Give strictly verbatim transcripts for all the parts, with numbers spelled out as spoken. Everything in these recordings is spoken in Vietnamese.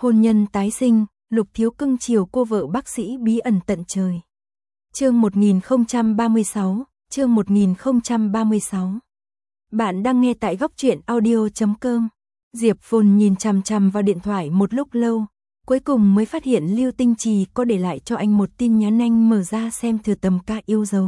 Hôn nhân tái sinh, Lục Thiếu cưng chiều cô vợ bác sĩ bí ẩn tận trời. Chương một nghìn không trăm ba mươi sáu, chương một nghìn không trăm ba mươi sáu. Bạn đang nghe tại góc truyện audio chấm com. Diệp Phồn nhìn chằm chằm vào điện thoại một lúc lâu, cuối cùng mới phát hiện Lưu Tinh Trì có để lại cho anh một tin nhắn, anh mở ra xem thừa tầm ca yêu dấu.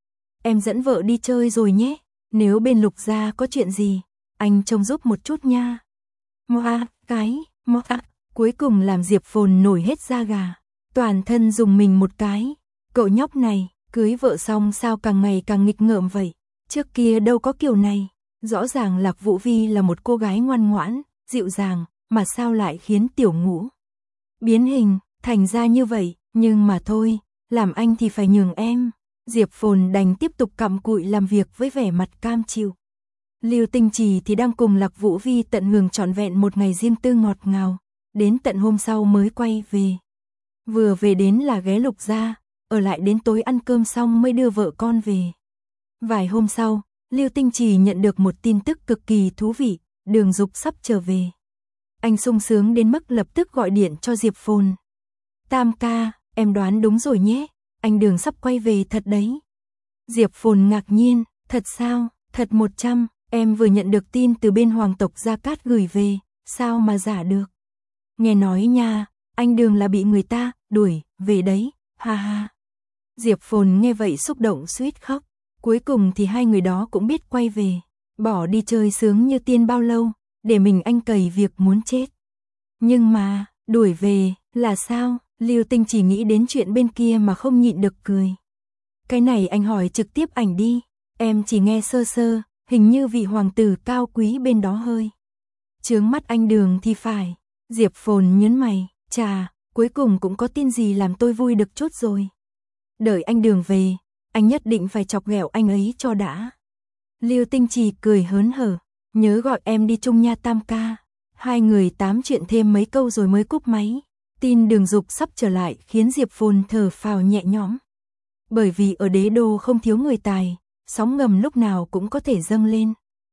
Em dẫn vợ đi chơi rồi nhé, nếu bên Lục gia có chuyện gì, anh trông giúp một chút nha. Moa, cái, moa, cuối cùng làm Diệp Phồn nổi hết da gà, toàn thân dùng mình một cái. Cậu nhóc này, cưới vợ xong sao càng ngày càng nghịch ngợm vậy, trước kia đâu có kiểu này. Rõ ràng Lạc Vũ Vi là một cô gái ngoan ngoãn, dịu dàng, mà sao lại khiến Tiểu Ngũ biến hình, thành ra như vậy, nhưng mà thôi, làm anh thì phải nhường em. Diệp Phồn đành tiếp tục cặm cụi làm việc với vẻ mặt cam chịu. Lưu Tinh Trì thì đang cùng Lạc Vũ Vi tận hưởng trọn vẹn một ngày riêng tư ngọt ngào, đến tận hôm sau mới quay về. Vừa về đến là ghé Lục gia, ở lại đến tối ăn cơm xong mới đưa vợ con về. Vài hôm sau, Lưu Tinh Trì nhận được một tin tức cực kỳ thú vị, Đường Dục sắp trở về. Anh sung sướng đến mức lập tức gọi điện cho Diệp Phồn. Tam ca, em đoán đúng rồi nhé, anh Đường sắp quay về thật đấy. Diệp Phồn ngạc nhiên, thật sao, thật một trăm, em vừa nhận được tin từ bên hoàng tộc Gia Cát gửi về, sao mà giả được. Nghe nói nha, anh Đường là bị người ta đuổi về đấy, ha ha. Diệp Phồn nghe vậy xúc động suýt khóc. Cuối cùng thì hai người đó cũng biết quay về, bỏ đi chơi sướng như tiên bao lâu, để mình anh cày việc muốn chết. Nhưng mà, đuổi về, là sao? Lưu Tinh chỉ nghĩ đến chuyện bên kia mà không nhịn được cười. Cái này anh hỏi trực tiếp ảnh đi, em chỉ nghe sơ sơ, hình như vị hoàng tử cao quý bên đó hơi chướng mắt anh Đường thì phải. Diệp Phồn nhớn mày, chà, cuối cùng cũng có tin gì làm tôi vui được chút rồi. Đợi anh Đường về, anh nhất định phải chọc ghẹo anh ấy cho đã. Lưu Tinh Trì cười hớn hở, nhớ gọi em đi chung nha Tam ca. Hai người tám chuyện thêm mấy câu rồi mới cúp máy. Tin Đường Dục sắp trở lại khiến Diệp Phồn thở phào nhẹ nhõm. Bởi vì ở đế đô không thiếu người tài, sóng ngầm lúc nào cũng có thể dâng lên.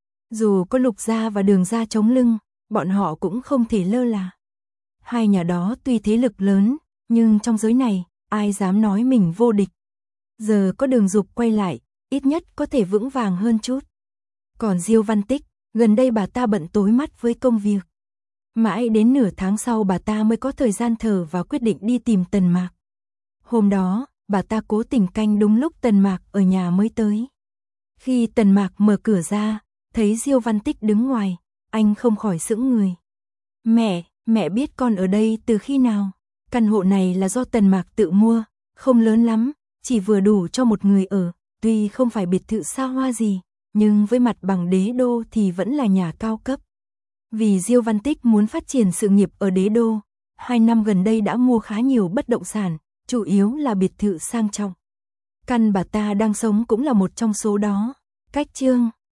Dù có Lục gia và Đường gia chống lưng, bọn họ cũng không thể lơ là. Hai nhà đó tuy thế lực lớn, nhưng trong giới này, ai dám nói mình vô địch. Giờ có Đường Dục quay lại, ít nhất có thể vững vàng hơn chút. Còn Diêu Văn Tích, gần đây bà ta bận tối mắt với công việc. Mãi đến nửa tháng sau bà ta mới có thời gian thở và quyết định đi tìm Tần Mạc. Hôm đó, bà ta cố tình canh đúng lúc Tần Mạc ở nhà mới tới. Khi Tần Mạc mở cửa ra, thấy Diêu Văn Tích đứng ngoài, anh không khỏi sững người. Mẹ, mẹ biết con ở đây từ khi nào? Căn hộ này là do Tần Mạc tự mua, không lớn lắm, chỉ vừa đủ cho một người ở, tuy không phải biệt thự xa hoa gì, nhưng với mặt bằng đế đô thì vẫn là nhà cao cấp. Vì Diêu Văn Tích muốn phát triển sự nghiệp ở đế đô, hai năm gần đây đã mua khá nhiều bất động sản, chủ yếu là biệt thự sang trọng. Căn bà ta đang sống cũng là một trong số đó. Cách chương